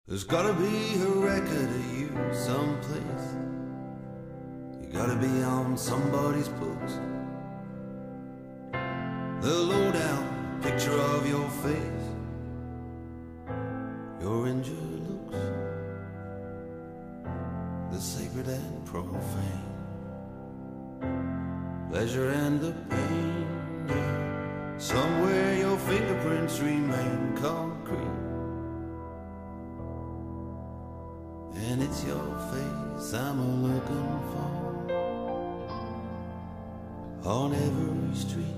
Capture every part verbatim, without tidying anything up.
There's gotta be a record of you someplace. You gotta be on somebody's books. The lowdown picture of your face, your injured looks, the sacred and profane, pleasure and the pain. Yeah. Somewhere your fingerprints remain concrete, and it's your face I'm looking for on every street.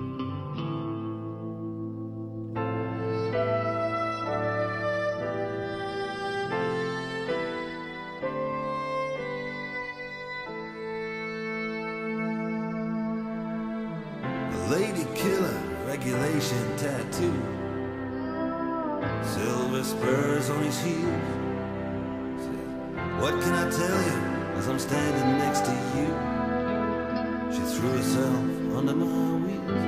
Lady killer, regulation tattoo, silver spurs on his heels. What can I tell you as I'm standing next to you? She threw herself under my wheels.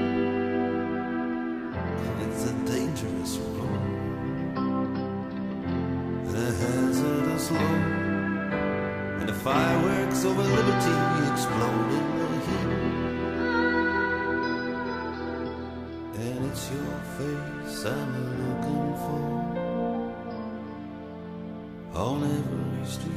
It's a dangerous road and a hazardous load, and the fireworks over liberty explode in the heat. And it's your face I'm looking for on every street.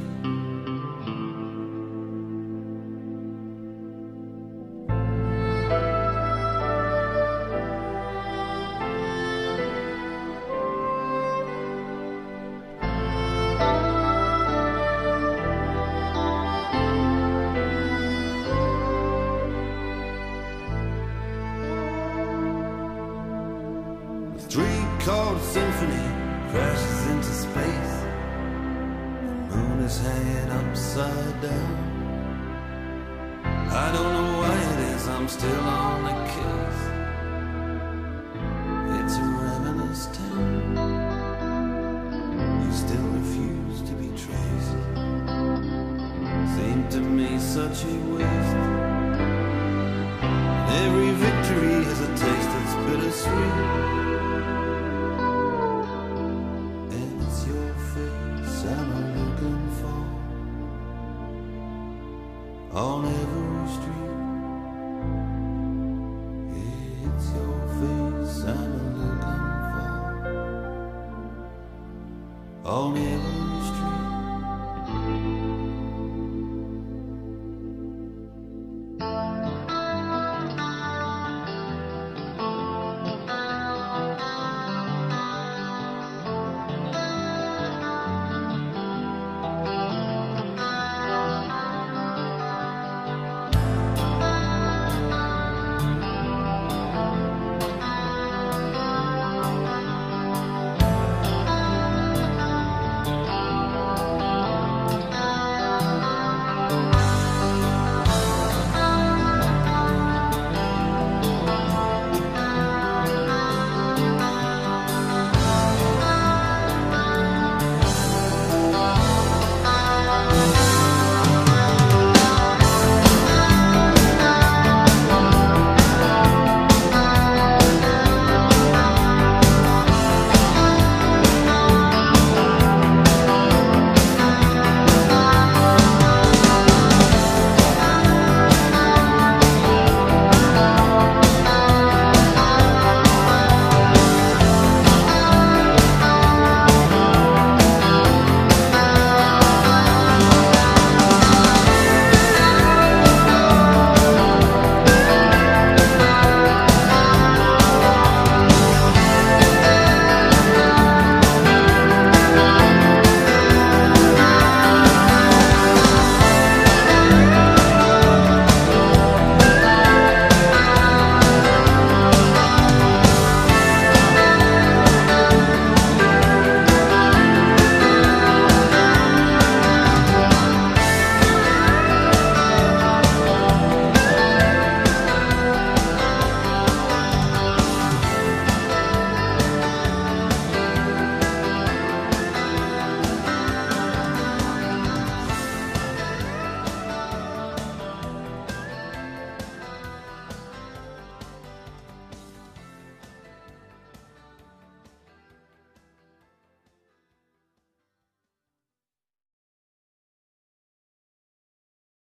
Three-chord symphony crashes into space. The moon is hanging upside down. I don't know why it is I'm still on the case. It's a ravenous town. You still refuse to be traced. Seemed to me such a waste. Every victory has a taste that's bittersweet. I'm looking for on every street. It's your face I'm looking for on every